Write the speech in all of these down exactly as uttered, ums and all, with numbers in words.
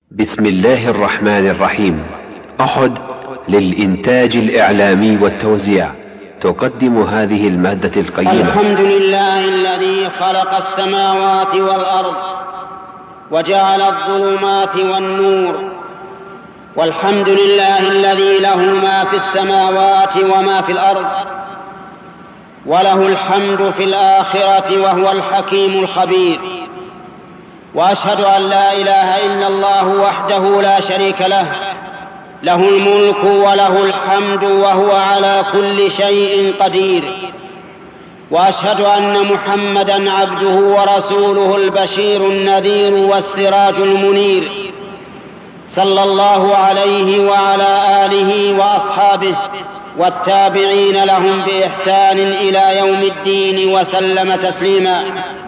بسم الله الرحمن الرحيم. أحد للإنتاج الإعلامي والتوزيع تقدم هذه المادة القيمة. الحمد لله الذي خلق السماوات والأرض وجعل الظلمات والنور، والحمد لله الذي له ما في السماوات وما في الأرض، وله الحمد في الآخرة وهو الحكيم الخبير. وأشهد أن لا إله إلا الله وحده لا شريك له، له الملك وله الحمد وهو على كل شيء قدير. وأشهد أن محمدًا عبده ورسوله البشير النذير والسراج المنير، صلى الله عليه وعلى آله وأصحابه والتابعين لهم بإحسان إلى يوم الدين وسلم تسليما.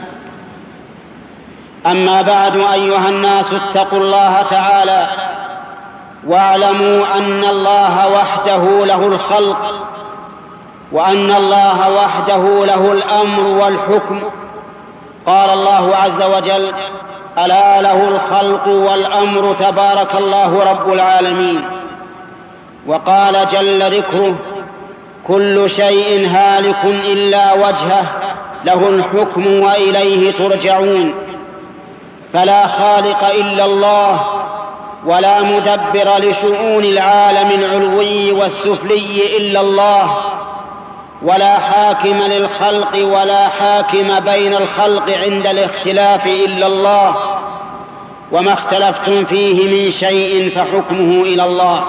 أما بعد، أيها الناس، اتقوا الله تعالى واعلموا أن الله وحده له الخلق، وأن الله وحده له الأمر والحكم. قال الله عز وجل: ألا له الخلق والأمر، تبارك الله رب العالمين. وقال جل ذكره: كل شيء هالك إلا وجهه، له الحكم وإليه ترجعون. فلا خالق إلا الله، ولا مدبر لشؤون العالم العلوي والسفلي إلا الله، ولا حاكم للخلق ولا حاكم بين الخلق عند الاختلاف إلا الله، وما اختلفتم فيه من شيء فحكمه إلى الله.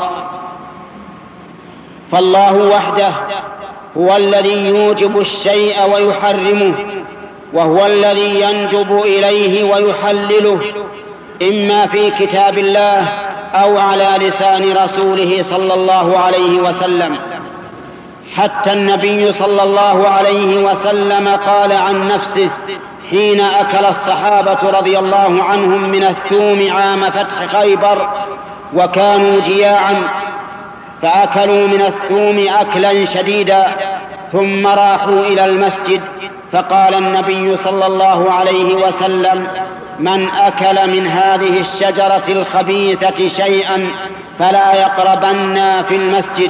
فالله وحده هو الذي يوجب الشيء ويحرمه، وهو الذي يندب إليه ويحلله، إما في كتاب الله أو على لسان رسوله صلى الله عليه وسلم. حتى النبي صلى الله عليه وسلم قال عن نفسه حين أكل الصحابة رضي الله عنهم من الثوم عام فتح خيبر وكانوا جياعا، فأكلوا من الثوم أكلا شديدا، ثم راحوا إلى المسجد، فقال النبي صلى الله عليه وسلم: من أكل من هذه الشجرة الخبيثة شيئا فلا يقربن في المسجد.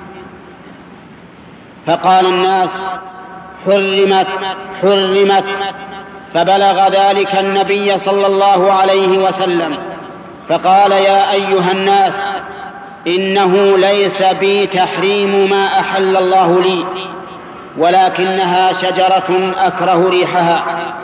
فقال الناس: حرمت حرمت فبلغ ذلك النبي صلى الله عليه وسلم، فقال: يا أيها الناس، إنه ليس بي تحريم ما أحل الله لي، ولكنها شجرة أكره ريحها.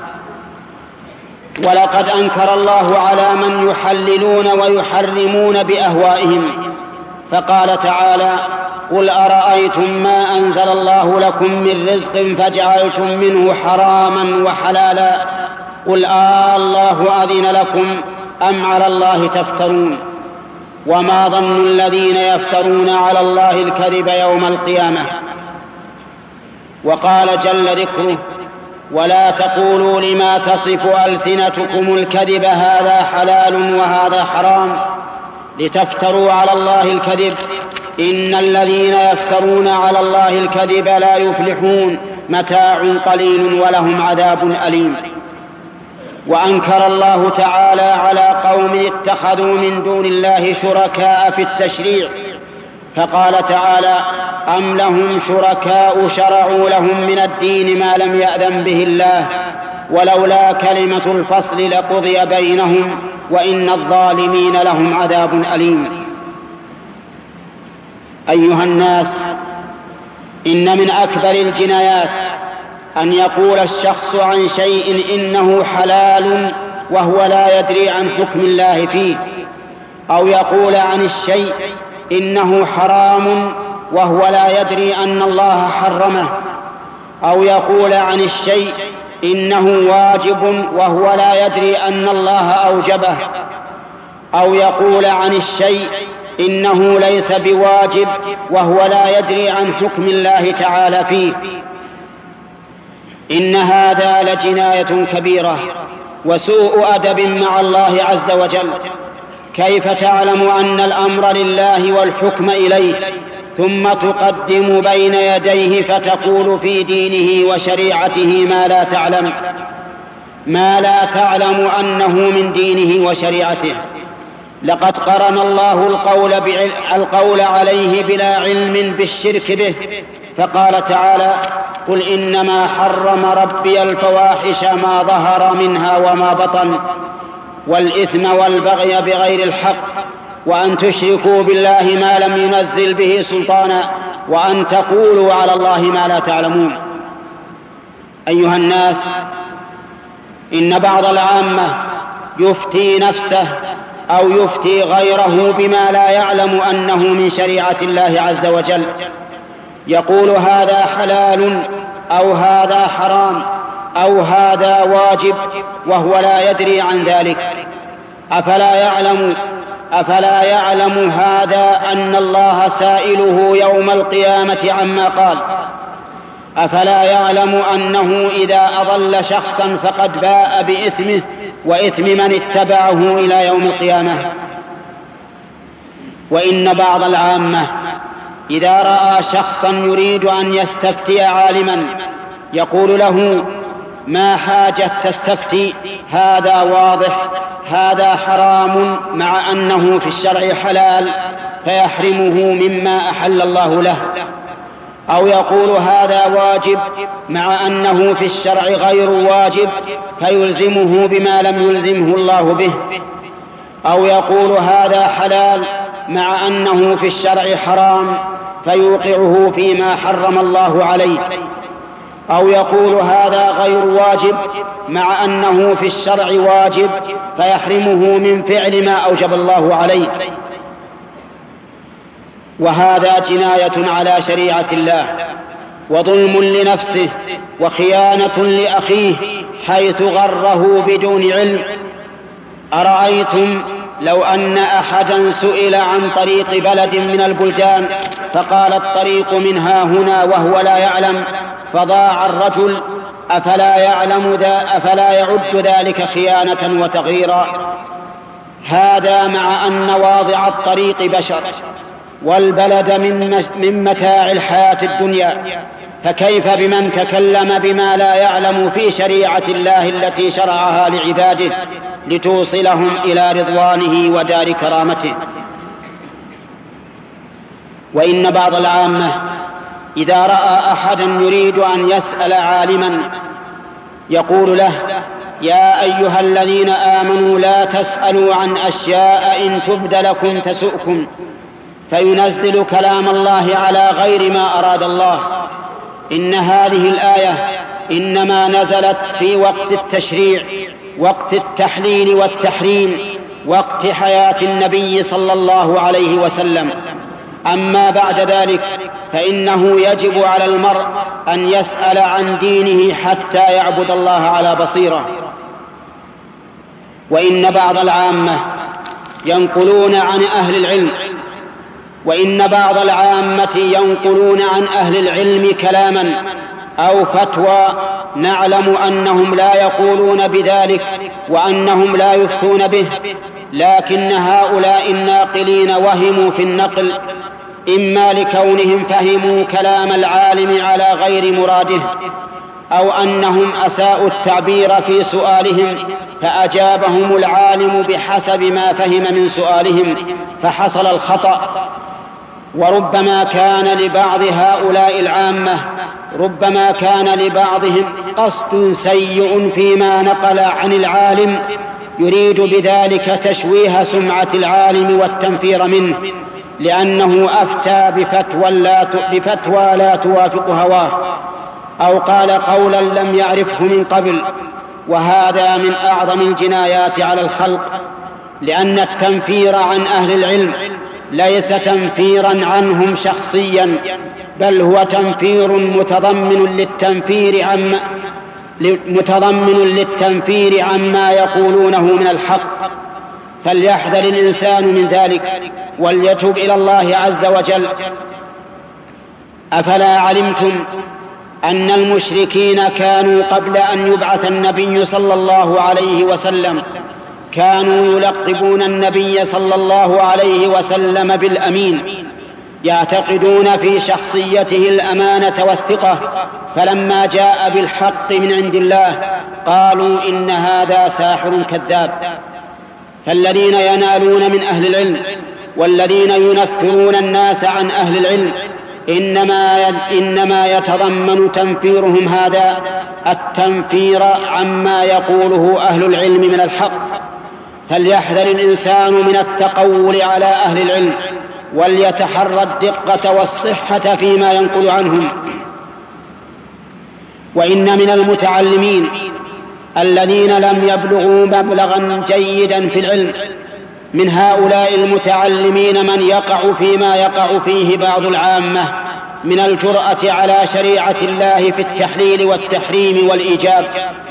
ولقد أنكر الله على من يحللون ويحرمون بأهوائهم، فقال تعالى: قل أرأيتم ما أنزل الله لكم من رزق فجعلتم منه حراما وحلالا، قل آه الله أذن لكم أم على الله تفترون؟ وما ظن الذين يفترون على الله الكذب يوم القيامة. وقال جل ذكره: ولا تقولوا لما تصف ألسنتكم الكذب هذا حلال وهذا حرام لتفتروا على الله الكذب، إن الذين يفترون على الله الكذب لا يفلحون، متاع قليل ولهم عذاب أليم. وأنكر الله تعالى على قوم اتخذوا من دون الله شركاء في التشريع، فقال تعالى: أم لهم شركاء شرعوا لهم من الدين ما لم يأذن به الله، ولولا كلمة الفصل لقضي بينهم، وإن الظالمين لهم عذاب أليم. أيها الناس، إن من أكبر الجنايات أن يقول الشخص عن شيء إنه حلال وهو لا يدري عن حكم الله فيه، أو يقول عن الشيء إنه حرام وهو لا يدري أن الله حرمه، أو يقول عن الشيء إنه واجب وهو لا يدري أن الله أوجبه، أو يقول عن الشيء إنه ليس بواجب وهو لا يدري عن حكم الله تعالى فيه. إن هذا لجناية كبيرة وسوء أدب مع الله عز وجل. كيف تعلم أن الأمر لله والحكم إليه، ثم تقدم بين يديه فتقول في دينه وشريعته ما لا تعلم ما لا تعلم أنه من دينه وشريعته؟ لقد قرن الله القول, القول عليه بلا علم بالشرك به، فقال تعالى: قل إنما حرم ربي الفواحش ما ظهر منها وما بطن والإثم والبغي بغير الحق وأن تشركوا بالله ما لم ينزل به سلطانا وأن تقولوا على الله ما لا تعلمون. أيها الناس، إن بعض العامة يفتي نفسه أو يفتي غيره بما لا يعلم أنه من شريعة الله عز وجل، يقول هذا حلال أو هذا حرام أو هذا واجب وهو لا يدري عن ذلك. أفلا يعلم أفلا يعلم هذا أن الله سائله يوم القيامة عما قال؟ أفلا يعلم أنه إذا أضل شخصا فقد باء بإثمه وإثم من اتبعه إلى يوم القيامة؟ وإن بعض العامة إذا رأى شخصا يريد أن يستفتي عالما يقول له: ما حاجة تستفتي؟ هذا واضح، هذا حرام، مع أنه في الشرع حلال، فيحرمه مما أحل الله له. أو يقول هذا واجب مع أنه في الشرع غير واجب، فيلزمه بما لم يلزمه الله به. أو يقول هذا حلال مع أنه في الشرع حرام، فيوقعه فيما حرم الله عليه. أو يقول هذا غير واجب مع أنه في الشرع واجب، فيحرمه من فعل ما أوجب الله عليه. وهذا جناية على شريعة الله وظلم لنفسه وخيانة لأخيه حيث غره بدون علم. أرأيتم لو أن أحدا سئل عن طريق بلد من البلدان فقال الطريق منها هنا وهو لا يعلم فضاع الرجل، أفلا يعلم ذا أفلا يعد ذلك خيانة وتغييرا؟ هذا مع أن واضع الطريق بشر والبلد من متاع الحياة الدنيا، فكيف بمن تكلم بما لا يعلم في شريعة الله التي شرعها لعباده لتوصلهم إلى رضوانه ودار كرامته؟ وإن بعض العامة إذا رأى أحدا يريد أن يسأل عالما يقول له: يا أيها الذين آمنوا لا تسألوا عن أشياء إن تبد لكم تسؤكم، فينزل كلام الله على غير ما أراد الله. إن هذه الآية إنما نزلت في وقت التشريع، وقت التحليل والتحريم، وقت حياة النبي صلى الله عليه وسلم. أما بعد ذلك فإنه يجب على المرء أن يسأل عن دينه حتى يعبد الله على بصيرة. وإن بعض العامة ينقلون عن أهل العلم وإن بعض العامة ينقلون عن أهل العلم كلاما أو فتوى نعلم أنهم لا يقولون بذلك وأنهم لا يفتون به، لكن هؤلاء الناقلين وهموا في النقل، إما لكونهم فهموا كلام العالم على غير مراده، أو أنهم أساءوا التعبير في سؤالهم فأجابهم العالم بحسب ما فهم من سؤالهم فحصل الخطأ. وربما كان لبعض هؤلاء العامة ربما كان لبعضهم قصد سيء فيما نقل عن العالم، يريد بذلك تشويه سمعة العالم والتنفير منه، لأنه أفتى بفتوى لا, بفتوى لا توافق هواه، أو قال قولا لم يعرفه من قبل. وهذا من أعظم الجنايات على الخلق، لأن التنفير عن أهل العلم ليس تنفيرا عنهم شخصيا، بل هو تنفير متضمن للتنفير عما متضمن للتنفير عما يقولونه من الحق. فليحذر الإنسان من ذلك وليتوب إلى الله عز وجل. أفلا علمتم أن المشركين كانوا قبل أن يبعث النبي صلى الله عليه وسلم كانوا يلقبون النبي صلى الله عليه وسلم بالأمين، يعتقدون في شخصيته الأمانة والثقة، فلما جاء بالحق من عند الله قالوا إن هذا ساحر كذاب. فالذين ينالون من أهل العلم والذين ينفرون الناس عن أهل العلم إنما إنما يتضمن تنفيرهم هذا التنفير عما يقوله أهل العلم من الحق. فليحذر الإنسان من التقول على أهل العلم وليتحرى الدقة والصحة فيما ينقل عنهم. وإن من المتعلمين الذين لم يبلغوا مبلغا جيدا في العلم من هؤلاء المتعلمين من يقع فيما يقع فيه بعض العامة من الجرأة على شريعة الله في التحليل والتحريم والإيجاب،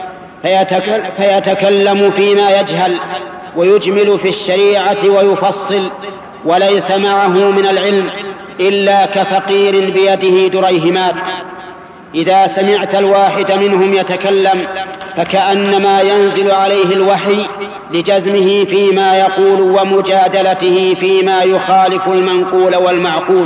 فيتكلم فيما يجهل ويجمل في الشريعة ويفصل وليس معه من العلم إلا كفقير بيده دريهمات. إذا سمعت الواحد منهم يتكلم فكأنما ينزل عليه الوحي لجزمه فيما يقول ومجادلته فيما يخالف المنقول والمعقول.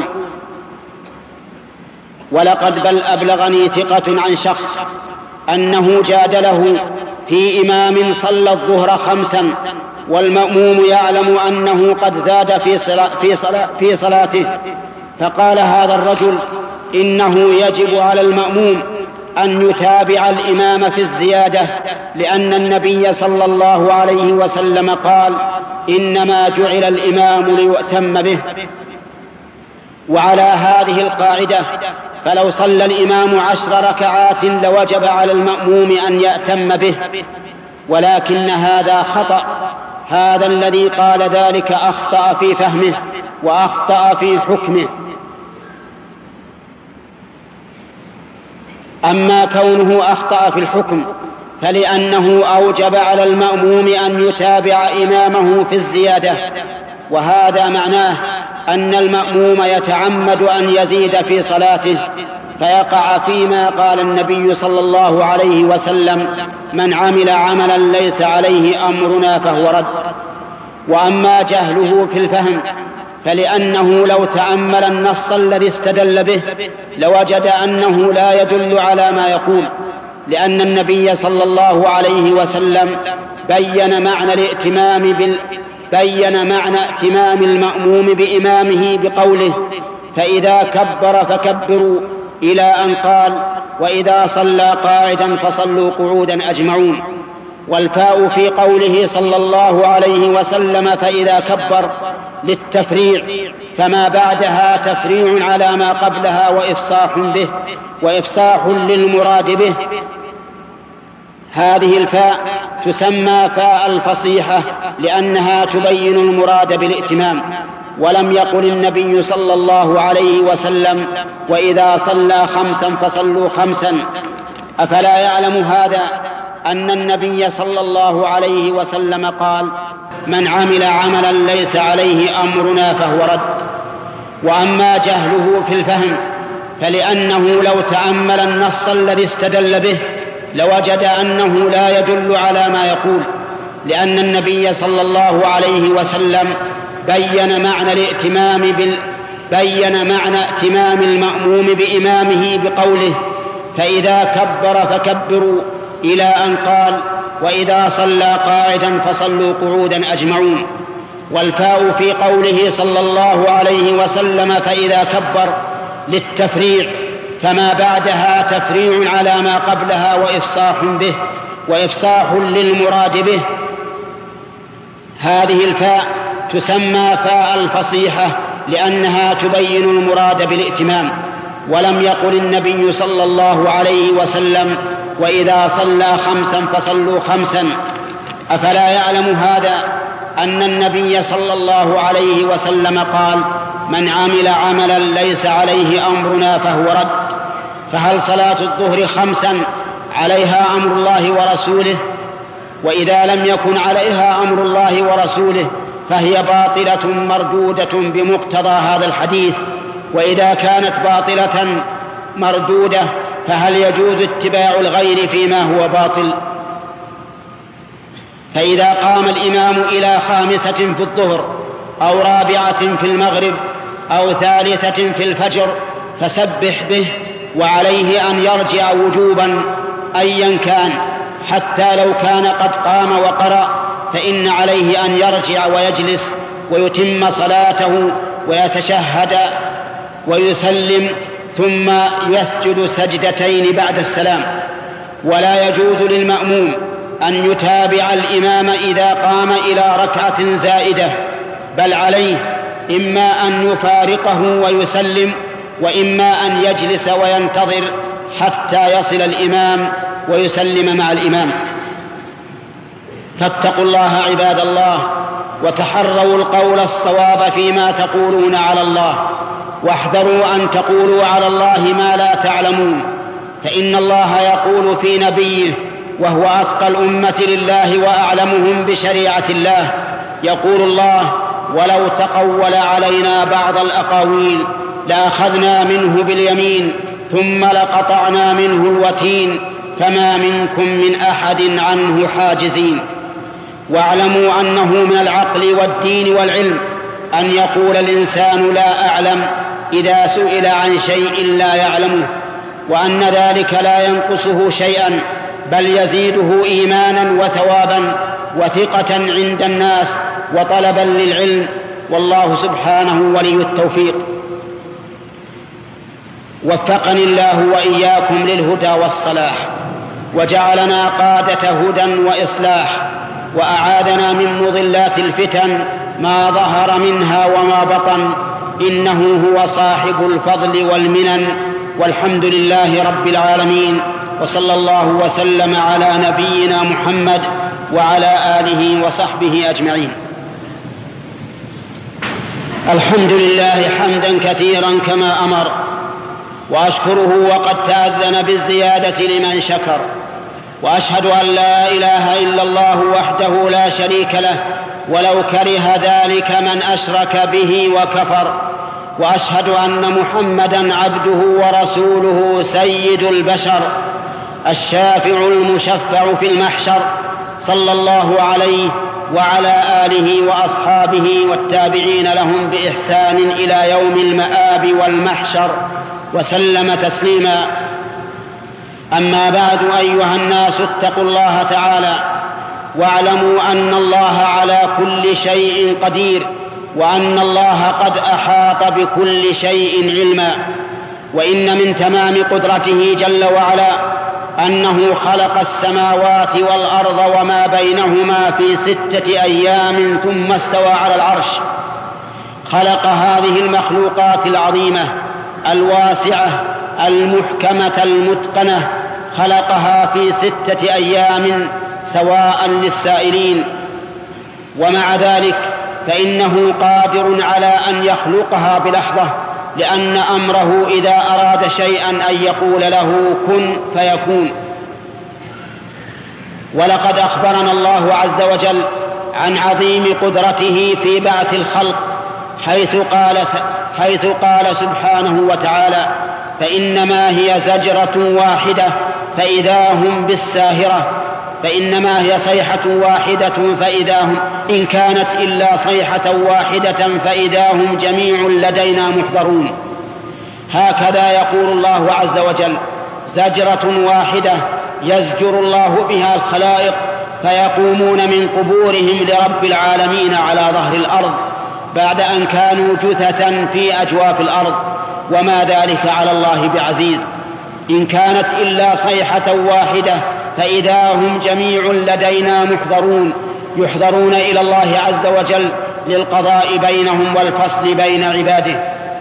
ولقد بل أبلغني ثقة عن شخص أنه جادله في إمام صلى الظهر خمسا والمأموم يعلم أنه قد زاد في, صلا في, صلا في صلاته، فقال هذا الرجل إنه يجب على المأموم أن يتابع الإمام في الزيادة، لأن النبي صلى الله عليه وسلم قال إنما جعل الإمام ليؤتم به. وعلى هذه القاعدة فلو صلى الإمام عشر ركعات لوجب على المأموم أن يأتم به، ولكن هذا خطأ. هذا الذي قال ذلك أخطأ في فهمه وأخطأ في حكمه. أما كونه أخطأ في الحكم فلأنه أوجب على المأموم أن يتابع إمامه في الزيادة، وهذا معناه أن المأموم يتعمد أن يزيد في صلاته فيقع فيما قال النبي صلى الله عليه وسلم من عمل عملا ليس عليه أمرنا فهو رد. وأما جهله في الفهم فلأنه لو تأمل النص الذي استدل به لوجد أنه لا يدل على ما يقول، لأن النبي صلى الله عليه وسلم بين معنى الائتمام بال بين معنى ائتمام المأموم بإمامه بقوله فإذا كبر فكبروا إلى أن قال وإذا صلى قاعدا فصلوا قعودا أجمعون. والفاء في قوله صلى الله عليه وسلم فإذا كبر للتفريع، فما بعدها تفريع على ما قبلها وإفصاح به وإفصاح للمراد به. هذه الفاء تسمى فاء الفصيحة لأنها تبين المراد بالائتمام. ولم يقل النبي صلى الله عليه وسلم وإذا صلى خمسا فصلوا خمسا. أفلا يعلم هذا أن النبي صلى الله عليه وسلم قال من عمل عملا ليس عليه أمرنا فهو رد. وأما جهله في الفهم فلأنه لو تأمل النص الذي استدل به لوجد أنه لا يدل على ما يقول، لأن النبي صلى الله عليه وسلم بين معنى الائتمام بال بين معنى ائتمام المأموم بإمامه بقوله فإذا كبر فكبروا إلى أن قال وإذا صلى قاعدا فصلوا قعودا أجمعون. والفاء في قوله صلى الله عليه وسلم فإذا كبر للتفريع، فما بعدها تفريع على ما قبلها وإفصاح به وإفصاح للمراد به. هذه الفاء تسمى فاء الفصيحة لأنها تبين المراد بالائتمام. ولم يقل النبي صلى الله عليه وسلم وإذا صلى خمسا فصلوا خمسا. أفلا يعلم هذا أن النبي صلى الله عليه وسلم قال من عمل عملا ليس عليه أمرنا فهو رد. فهل صلاة الظهر خمسا عليها أمر الله ورسوله؟ وإذا لم يكن عليها أمر الله ورسوله فهي باطلة مردودة بمقتضى هذا الحديث. وإذا كانت باطلة مردودة فهل يجوز اتباع الغير فيما هو باطل؟ فإذا قام الإمام إلى خامسة في الظهر أو رابعة في المغرب أو ثالثة في الفجر فسبح به، وعليه أن يرجع وجوبا أيا كان حتى لو كان قد قام وقرأ فإن عليه أن يرجع ويجلس ويتم صلاته ويتشهد ويسلم ثم يسجد سجدتين بعد السلام. ولا يجوز للمأموم أن يتابع الإمام إذا قام إلى ركعة زائدة، بل عليه إما أن يفارقه ويسلم، وإما أن يجلس وينتظر حتى يصل الإمام ويسلم مع الإمام. فاتقوا الله عباد الله، وتحروا القول الصواب فيما تقولون على الله، واحذروا أن تقولوا على الله ما لا تعلمون، فإن الله يقول في نبيه وهو أتقى الأمة لله وأعلمهم بشريعة الله، يقول الله: ولو تقول علينا بعض الأقاويل لأخذنا منه باليمين ثم لقطعنا منه الوتين فما منكم من أحد عنه حاجزين. واعلموا أنه من العقل والدين والعلم أن يقول الإنسان لا أعلم إذا سئل عن شيء لا يعلمه، وأن ذلك لا ينقصه شيئا بل يزيده إيمانا وثوابا وثقة عند الناس وطلبا للعلم، والله سبحانه ولي التوفيق. وفقني الله وإياكم للهدى والصلاح، وجعلنا قادة هدى وإصلاح، وأعاذنا من مضلات الفتن ما ظهر منها وما بطن، إنه هو صاحب الفضل والمنن، والحمد لله رب العالمين، وصلى الله وسلم على نبينا محمد وعلى آله وصحبه أجمعين. الحمد لله حمدا كثيرا كما أمر، وأشكره وقد تأذن بالزيادة لمن شكر، وأشهد أن لا إله إلا الله وحده لا شريك له ولو كره ذلك من أشرك به وكفر، وأشهد أن محمدا عبده ورسوله سيد البشر الشافع المشفع في المحشر، صلى الله عليه وعلى آله وأصحابه والتابعين لهم بإحسان إلى يوم المآب والمحشر، وسلم تسليما. أما بعد، أيها الناس اتقوا الله تعالى، واعلموا أن الله على كل شيء قدير، وأن الله قد أحاط بكل شيء علما. وإن من تمام قدرته جل وعلا أنه خلق السماوات والأرض وما بينهما في ستة أيام ثم استوى على العرش. خلق هذه المخلوقات العظيمة الواسعة المحكمة المتقنة، خلقها في ستة أيام سواء للسائلين، ومع ذلك فإنه قادر على أن يخلقها بلحظة، لأن أمره إذا أراد شيئا أن يقول له كن فيكون. ولقد أخبرنا الله عز وجل عن عظيم قدرته في بعث الخلق، حيث قال, حيث قال سبحانه وتعالى: فإنما هي زجرة واحدة فإذا هم بالساهرة، فإنما هي صيحة واحدة فإذا هم إن كانت إلا صيحة واحدة فإذا هم جميع لدينا محضرون. هكذا يقول الله عز وجل: زجرة واحدة يزجر الله بها الخلائق فيقومون من قبورهم لرب العالمين على ظهر الأرض بعد أن كانوا جثثا في أجواف الأرض، وما ذلك على الله بعزيز. إن كانت إلا صيحة واحدة فإذا هم جميع لدينا محضرون، يحضرون إلى الله عز وجل للقضاء بينهم والفصل بين عباده.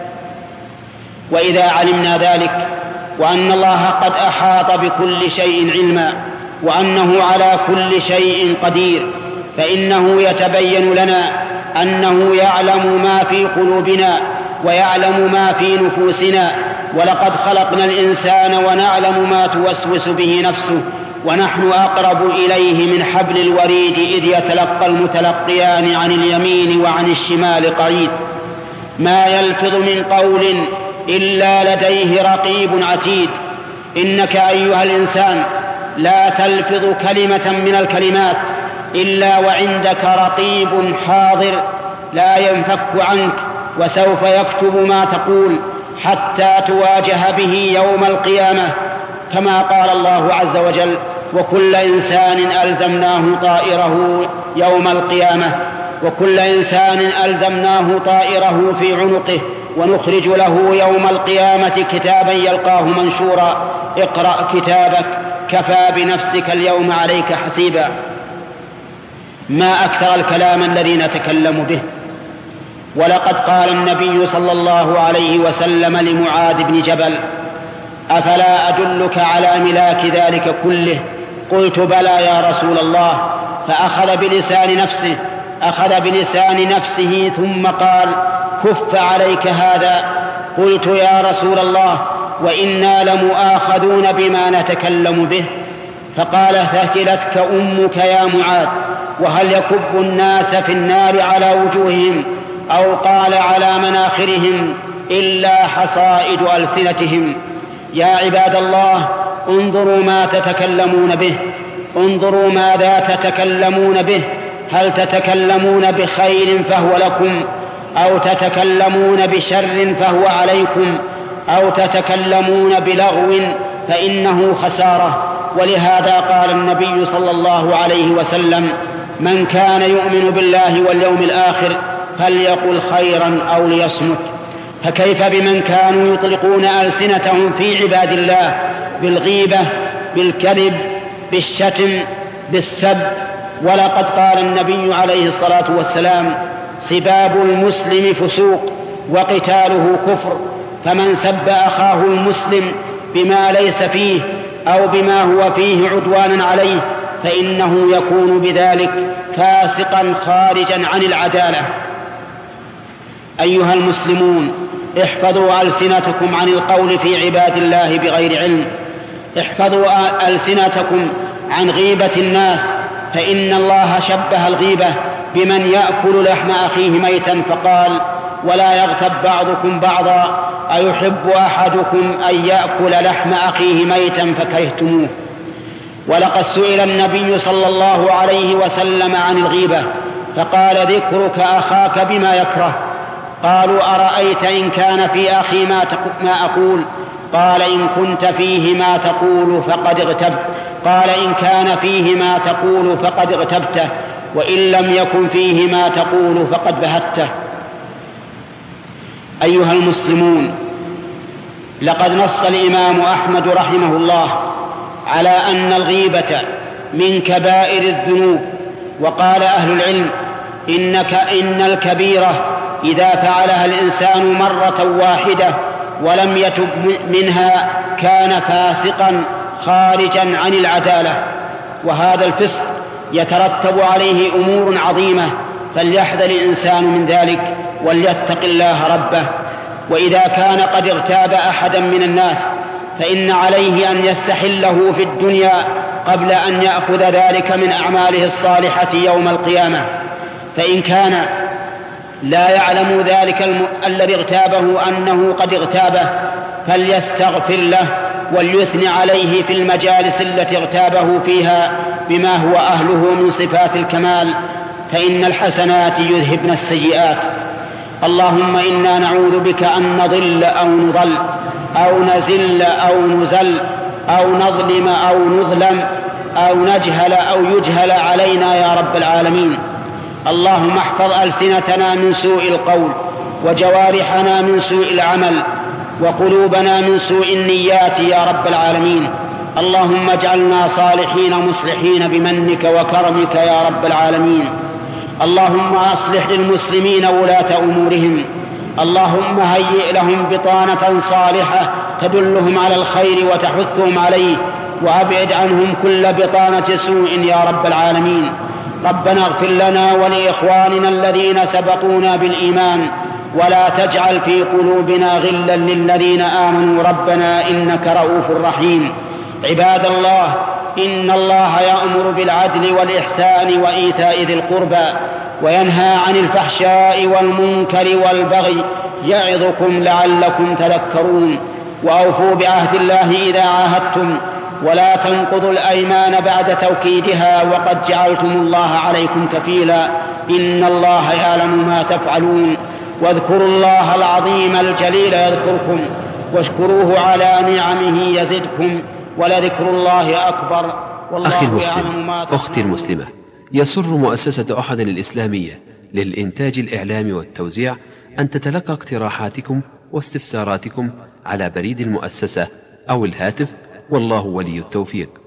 وإذا علمنا ذلك وأن الله قد أحاط بكل شيء علما، وأنه على كل شيء قدير، فإنه يتبين لنا أنه يعلم ما في قلوبنا ويعلم ما في نفوسنا. ولقد خلقنا الإنسان ونعلم ما توسوس به نفسه، ونحن أقرب إليه من حبل الوريد إذ يتلقى المتلقيان عن اليمين وعن الشمال قعيد. ما يلفظ من قول إلا لديه رقيب عتيد. إنك أيها الإنسان لا تلفظ كلمة من الكلمات إلا وعندك رقيب حاضر لا ينفك عنك، وسوف يكتب ما تقول حتى تواجه به يوم القيامة، كما قال الله عز وجل: وكل إنسان ألزمناه طائره يوم القيامة وكل إنسان ألزمناه طائره في عنقه ونخرج له يوم القيامة كتابا يلقاه منشورا اقرأ كتابك كفى بنفسك اليوم عليك حسيبا. ما أكثر الكلام الذي نتكلم به. ولقد قال النبي صلى الله عليه وسلم لمعاذ بن جبل: أفلا أدلك على ملاك ذلك كله؟ قلت: بلى يا رسول الله. فأخذ بلسان نفسه أخذ بلسان نفسه ثم قال: كف عليك هذا. قلت: يا رسول الله، وإنا لمؤاخذون بما نتكلم به. فقال: ثكلتك أمك يا معاذ. وهل يكب الناس في النار على وجوههم أو قال على مناخرهم إلا حصائد ألسنتهم؟ يا عباد الله، انظروا ما تتكلمون به، انظروا ماذا تتكلمون به. هل تتكلمون بخير فهو لكم، أو تتكلمون بشر فهو عليكم، أو تتكلمون بلغو فإنه خسارة. ولهذا قال النبي صلى الله عليه وسلم: من كان يؤمن بالله واليوم الآخر فليقل خيرا أو ليصمت. فكيف بمن كانوا يطلقون ألسنتهم في عباد الله بالغيبة، بالكذب، بالشتم، بالسب؟ ولقد قال النبي عليه الصلاة والسلام: سباب المسلم فسوق وقتاله كفر، فمن سب أخاه المسلم بما ليس فيه أو بما هو فيه عدوانا عليه فإنه يكون بذلك فاسقا خارجا عن العدالة. أيها المسلمون، احفظوا ألسنتكم عن القول في عباد الله بغير علم، احفظوا ألسنتكم عن غيبة الناس، فإن الله شبه الغيبة بمن يأكل لحم أخيه ميتا فقال: ولا يغتب بعضكم بعضا أيحب أحدكم أن يأكل لحم أخيه ميتا فكرهتموه. ولقد سئل النبي صلى الله عليه وسلم عن الغيبة فقال: ذكرك أخاك بما يكره. قالوا: أرأيت إن كان في أخي ما أقول؟ قال: إن كنت فيه ما تقول فقد اغتبت. قال: إن كان فيه ما تقول فقد اغتبته، وإن لم يكن فيه ما تقول فقد بهته. أيها المسلمون، لقد نص الإمام أحمد رحمه الله على أن الغيبة من كبائر الذنوب. وقال أهل العلم: إنك إن الكبيرة إذا فعلها الإنسان مرة واحدة ولم يتب منها كان فاسقا خارجا عن العدالة، وهذا الفسق يترتب عليه أمور عظيمة، فليحذر الإنسان من ذلك وليتق الله ربه. وإذا كان قد اغتاب أحدا من الناس فإن عليه أن يستحله في الدنيا قبل أن يأخذ ذلك من أعماله الصالحة يوم القيامة. فإن كان لا يعلم ذلك الم... الذي اغتابه أنه قد اغتابه فليستغفر له وليثني عليه في المجالس التي اغتابه فيها بما هو أهله من صفات الكمال، فإن الحسنات يذهبن السيئات. اللهم إنا نعوذ بك أن نضل أو نضل أو نزل أو نزل أو نظلم أو نظلم أو نجهل أو يجهل علينا يا رب العالمين. اللهم احفظ ألسنتنا من سوء القول، وجوارحنا من سوء العمل، وقلوبنا من سوء النيات يا رب العالمين. اللهم اجعلنا صالحين مصلحين بمنك وكرمك يا رب العالمين. اللهم أصلح للمسلمين ولاة أمورهم، اللهم هيئ لهم بطانة صالحة تدلهم على الخير وتحثهم عليه، وأبعد عنهم كل بطانة سوء يا رب العالمين. ربنا اغفر لنا ولإخواننا الذين سبقونا بالإيمان، ولا تجعل في قلوبنا غلا للذين آمنوا ربنا إنك رؤوف رحيم. عباد الله، إن الله يأمر بالعدل والإحسان وإيتاء ذي القربى وينهى عن الفحشاء والمنكر والبغي يعظكم لعلكم تذكرون. وأوفوا بعهد الله إذا عاهدتم، ولا تنقضوا الأيمان بعد توكيدها وقد جعلتم الله عليكم كفيلا، إن الله يعلم ما تفعلون. واذكروا الله العظيم الجليل يذكركم، واشكروه على نعمه يزدكم، ولذكر الله أكبر. أخي المسلم، أختي المسلمة، يسر مؤسسة أحد الإسلامية للإنتاج الإعلامي والتوزيع أن تتلقى اقتراحاتكم واستفساراتكم على بريد المؤسسة أو الهاتف، والله ولي التوفيق.